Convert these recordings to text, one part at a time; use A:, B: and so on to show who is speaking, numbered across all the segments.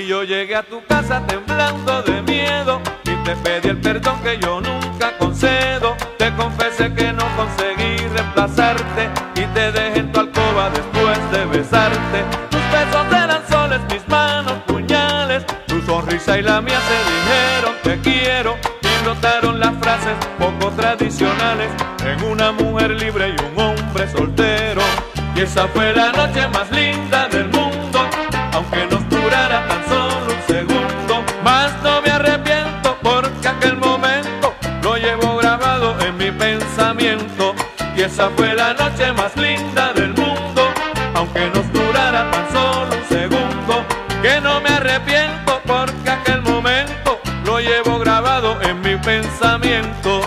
A: Y yo llegué a tu casa temblando de miedo y te pedí el perdón que yo nunca concedo. Te confesé que no conseguí reemplazarte y te dejé en tu alcoba después de besarte. Tus besos eran soles, mis manos puñales, tu sonrisa y la mía se dijeron te quiero y brotaron las frases poco tradicionales en una mujer libre y un hombre soltero. Y esa fue la noche más linda del mundo, aunque nos durara tan solo un segundo. Mas no me arrepiento porque aquel momento lo llevo grabado en mi pensamiento. Y esa fue la noche más linda del mundo, aunque nos durara tan solo un segundo. Que no me arrepiento porque aquel momento lo llevo grabado en mi pensamiento.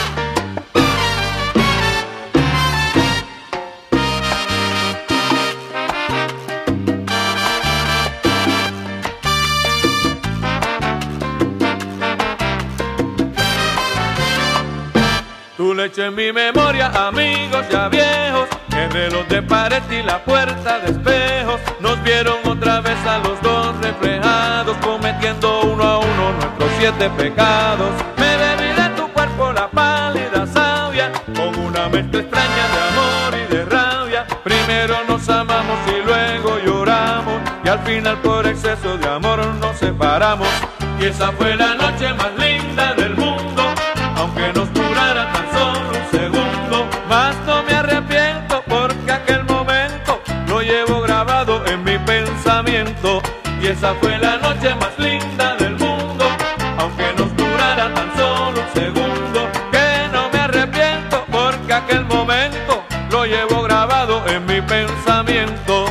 A: Tu leche en mi memoria, amigos ya viejos, el reloj de pared y la puerta de espejos nos vieron otra vez a los dos reflejados, cometiendo uno a uno nuestros 7 pecados. Me bebí de tu cuerpo la pálida savia, con una mezcla extraña de amor y de rabia. Primero nos amamos y luego lloramos, y al final por exceso de amor nos separamos. Y esa fue la noche más linda del mundo, aunque nos durara tan solo un segundo. Mas no me arrepiento porque aquel momento lo llevo grabado en mi pensamiento. Y esa fue la noche más linda del mundo, aunque nos durara tan solo un segundo. Que no me arrepiento porque aquel momento lo llevo grabado en mi pensamiento.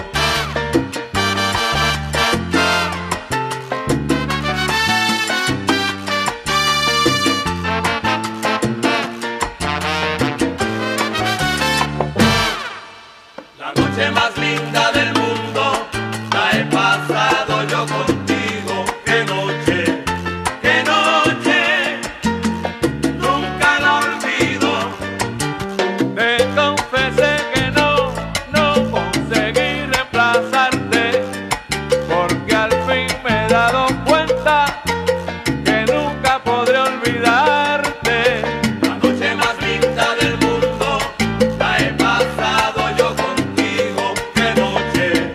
B: La noche más linda del mundo la he pasado yo contigo. Qué noche, nunca la olvido.
A: Te confesé que no conseguí reemplazarte, porque al fin me he dado cuenta que nunca podré olvidarte.
B: La noche más linda del mundo la he pasado yo contigo. Qué noche,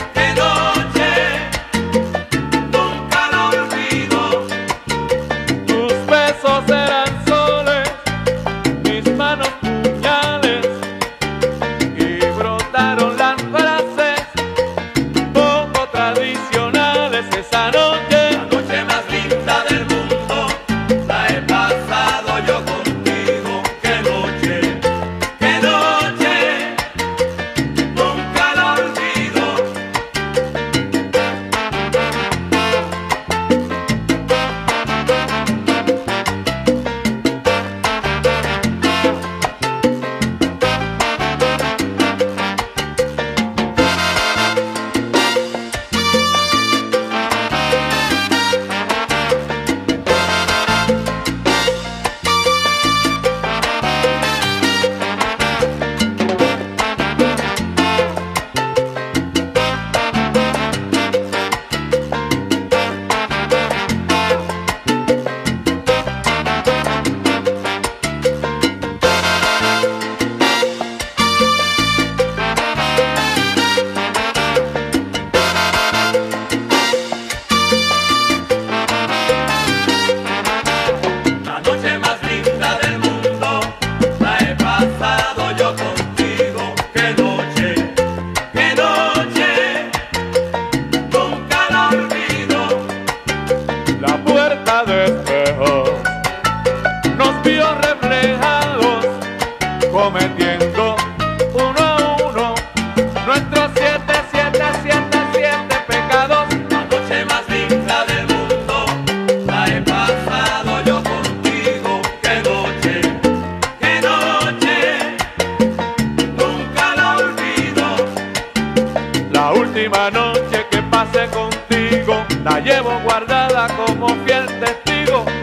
B: nunca la olvido.
A: Tus besos eran soles, mis manos puñales, y brotaron las frases poco tradicionales. Esa noche,
B: La noche más linda del mundo la he pasado yo contigo. Qué noche, nunca la olvido. La noche más linda del mundo la he pasado yo contigo. Qué noche, nunca la olvido.
A: la puerta de espejos nos vio reflejados, cometiendo uno a uno nuestros 7 pecados.
B: La noche más linda del mundo la he pasado yo contigo. Qué noche, nunca la olvido.
A: La última noche que pasé contigo la llevo guardada como fiel testigo